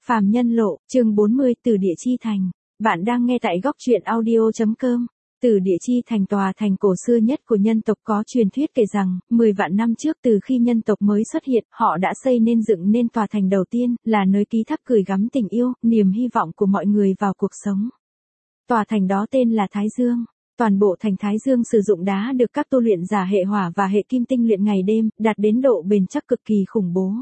Phàm Nhân Lộ, chương 40, Từ Địa Chi Thành. Bạn đang nghe tại góc truyện audio.com. Từ Địa Chi Thành, tòa thành cổ xưa nhất của nhân tộc, có truyền thuyết kể rằng, 10 vạn năm trước, từ khi nhân tộc mới xuất hiện, họ đã dựng nên tòa thành đầu tiên, là nơi ký thác gửi gắm tình yêu, niềm hy vọng của mọi người vào cuộc sống. Tòa thành đó tên là Thái Dương. Toàn bộ thành Thái Dương sử dụng đá được các tu luyện giả hệ hỏa và hệ kim tinh luyện ngày đêm, đạt đến độ bền chắc cực kỳ khủng bố.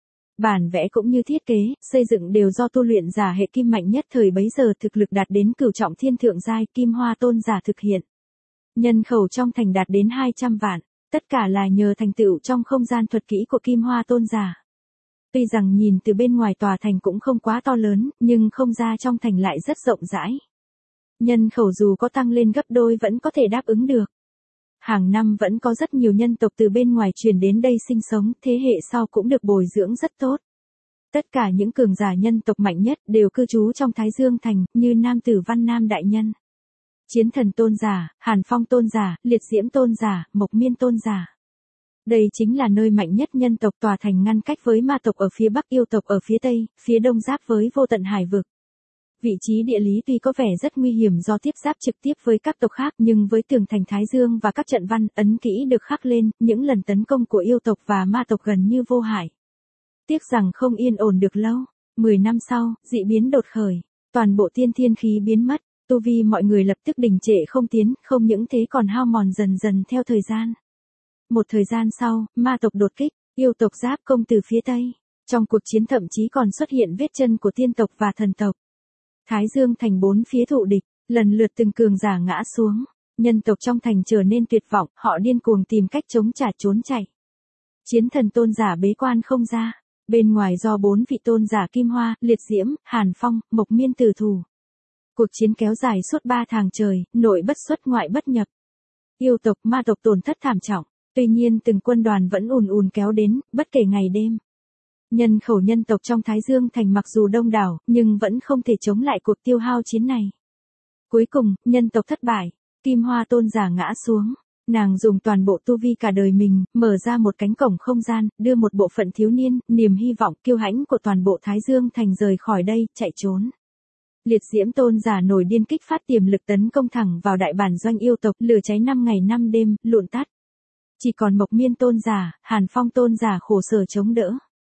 Bản vẽ cũng như thiết kế, xây dựng đều do tu luyện giả hệ kim mạnh nhất thời bấy giờ, thực lực đạt đến cửu trọng thiên thượng giai, Kim Hoa Tôn giả thực hiện. Nhân khẩu trong thành đạt đến 200 vạn, tất cả là nhờ thành tựu trong không gian thuật kỹ của Kim Hoa Tôn giả. Tuy rằng nhìn từ bên ngoài tòa thành cũng không quá to lớn, nhưng không gian trong thành lại rất rộng rãi. Nhân khẩu dù có tăng lên gấp đôi vẫn có thể đáp ứng được. Hàng năm vẫn có rất nhiều nhân tộc từ bên ngoài truyền đến đây sinh sống, thế hệ sau cũng được bồi dưỡng rất tốt. Tất cả những cường giả nhân tộc mạnh nhất đều cư trú trong Thái Dương Thành, như Nam Tử Văn Nam Đại Nhân, Chiến Thần Tôn giả, Hàn Phong Tôn giả, Liệt Diễm Tôn giả, Mộc Miên Tôn giả. Đây chính là nơi mạnh nhất nhân tộc, tòa thành ngăn cách với ma tộc ở phía bắc, yêu tộc ở phía tây, phía đông giáp với vô tận hải vực. Vị trí địa lý tuy có vẻ rất nguy hiểm do tiếp giáp trực tiếp với các tộc khác, nhưng với tường thành Thái Dương và các trận văn, ấn kỹ được khắc lên, những lần tấn công của yêu tộc và ma tộc gần như vô hại. Tiếc rằng không yên ổn được lâu. 10 năm sau, dị biến đột khởi. Toàn bộ tiên thiên khí biến mất, tu vi mọi người lập tức đình trệ không tiến, không những thế còn hao mòn dần dần theo thời gian. Một thời gian sau, ma tộc đột kích, yêu tộc giáp công từ phía tây. Trong cuộc chiến thậm chí còn xuất hiện vết chân của tiên tộc và thần tộc. Thái Dương Thành bốn phía thụ địch, lần lượt từng cường giả ngã xuống. Nhân tộc trong thành trở nên tuyệt vọng, họ điên cuồng tìm cách chống trả trốn chạy. Chiến Thần Tôn giả bế quan không ra. Bên ngoài do 4 vị tôn giả Kim Hoa, Liệt Diễm, Hàn Phong, Mộc Miên tử thủ. Cuộc chiến kéo dài suốt 3 tháng trời, nội bất xuất ngoại bất nhập. Yêu tộc, ma tộc tổn thất thảm trọng. Tuy nhiên từng quân đoàn vẫn ùn ùn kéo đến, bất kể ngày đêm. Nhân khẩu nhân tộc trong Thái Dương Thành mặc dù đông đảo, nhưng vẫn không thể chống lại cuộc tiêu hao chiến này. Cuối cùng, nhân tộc thất bại, Kim Hoa Tôn giả ngã xuống. Nàng dùng toàn bộ tu vi cả đời mình, mở ra một cánh cổng không gian, đưa một bộ phận thiếu niên, niềm hy vọng, kiêu hãnh của toàn bộ Thái Dương Thành rời khỏi đây, chạy trốn. Liệt Diễm Tôn giả nổi điên kích phát tiềm lực tấn công thẳng vào đại bản doanh yêu tộc, lửa cháy 5 ngày 5 đêm, lụn tắt. Chỉ còn Mộc Miên Tôn giả, Hàn Phong Tôn giả khổ sở chống đỡ.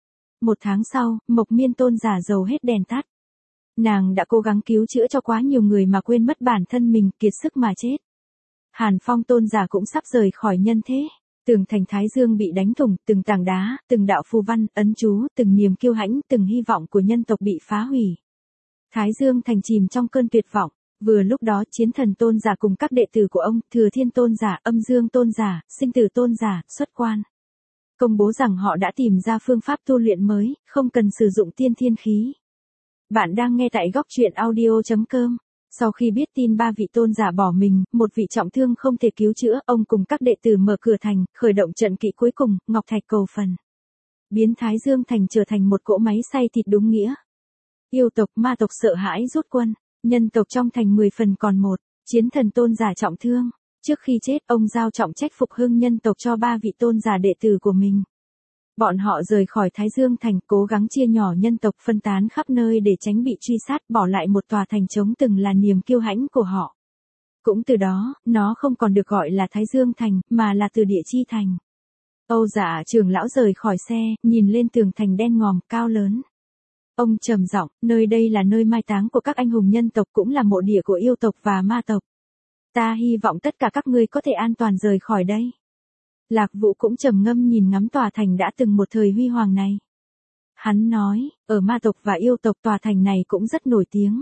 1 tháng sau, Mộc Miên Tôn giả dầu hết đèn tắt. Nàng đã cố gắng cứu chữa cho quá nhiều người mà quên mất bản thân mình, kiệt sức mà chết. Hàn Phong Tôn giả cũng sắp rời khỏi nhân thế. Tường thành Thái Dương bị đánh thủng, từng tảng đá, từng đạo phù văn, ấn chú, từng niềm kiêu hãnh, từng hy vọng của nhân tộc bị phá hủy. Thái Dương Thành chìm trong cơn tuyệt vọng. Vừa lúc đó Chiến Thần Tôn giả cùng các đệ tử của ông, Thừa Thiên Tôn giả, Âm Dương Tôn giả, Sinh Tử Tôn giả, xuất quan. Công bố rằng họ đã tìm ra phương pháp tu luyện mới, không cần sử dụng tiên thiên khí. Bạn đang nghe tại góc truyện audio.com. Sau khi biết tin 3 vị tôn giả bỏ mình, một vị trọng thương không thể cứu chữa, ông cùng các đệ tử mở cửa thành, khởi động trận kỵ cuối cùng, Ngọc Thạch cầu phần. Biến Thái Dương Thành trở thành một cỗ máy xay thịt đúng nghĩa. Yêu tộc, ma tộc sợ hãi rút quân, nhân tộc trong thành 10 phần còn 1, Chiến Thần Tôn giả trọng thương. Trước khi chết, ông giao trọng trách phục hưng nhân tộc cho 3 vị tôn giả đệ tử của mình. Bọn họ rời khỏi Thái Dương Thành, cố gắng chia nhỏ nhân tộc, phân tán khắp nơi để tránh bị truy sát, bỏ lại một tòa thành trống từng là niềm kiêu hãnh của họ. Cũng từ đó, nó không còn được gọi là Thái Dương Thành, mà là Từ Địa Chi Thành. Âu Dạ trưởng lão rời khỏi xe, nhìn lên tường thành đen ngòm, cao lớn. Ông trầm giọng, nơi đây là nơi mai táng của các anh hùng nhân tộc, cũng là mộ địa của yêu tộc và ma tộc. Ta hy vọng tất cả các ngươi có thể an toàn rời khỏi đây. Lạc Vũ cũng trầm ngâm nhìn ngắm tòa thành đã từng một thời huy hoàng này. Hắn nói, ở ma tộc và yêu tộc tòa thành này cũng rất nổi tiếng.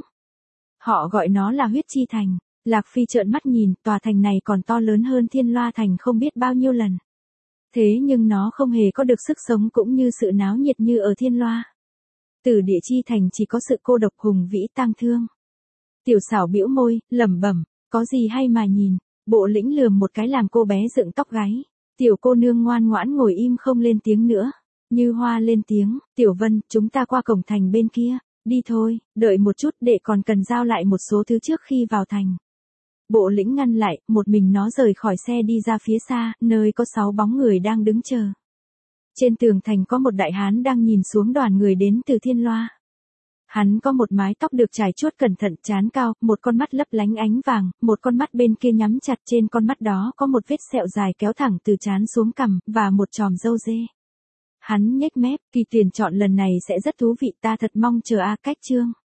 Họ gọi nó là Huyết Chi Thành. Lạc Phi trợn mắt nhìn, tòa thành này còn to lớn hơn Thiên Loa Thành không biết bao nhiêu lần. Thế nhưng nó không hề có được sức sống cũng như sự náo nhiệt như ở Thiên Loa. Từ Địa Chi Thành chỉ có sự cô độc hùng vĩ tang thương. Tiểu Xảo bĩu môi, lẩm bẩm, có gì hay mà nhìn. Bộ Lĩnh lườm một cái làm cô bé dựng tóc gáy. Tiểu cô nương ngoan ngoãn ngồi im không lên tiếng nữa. Như Hoa lên tiếng, Tiểu Vân, chúng ta qua cổng thành bên kia, đi thôi, đợi một chút, đệ còn cần giao lại một số thứ trước khi vào thành. Bộ Lĩnh ngăn lại, một mình nó rời khỏi xe đi ra phía xa, nơi có 6 bóng người đang đứng chờ. Trên tường thành có một đại hán đang nhìn xuống đoàn người đến từ Thiên Loa. Hắn có một mái tóc được chải chuốt cẩn thận, trán cao, một con mắt lấp lánh ánh vàng, một con mắt bên kia nhắm chặt, trên con mắt đó có một vết sẹo dài kéo thẳng từ trán xuống cằm, và một chòm râu dê. Hắn nhếch mép, kỳ tuyển chọn lần này sẽ rất thú vị, ta thật mong chờ cách chương.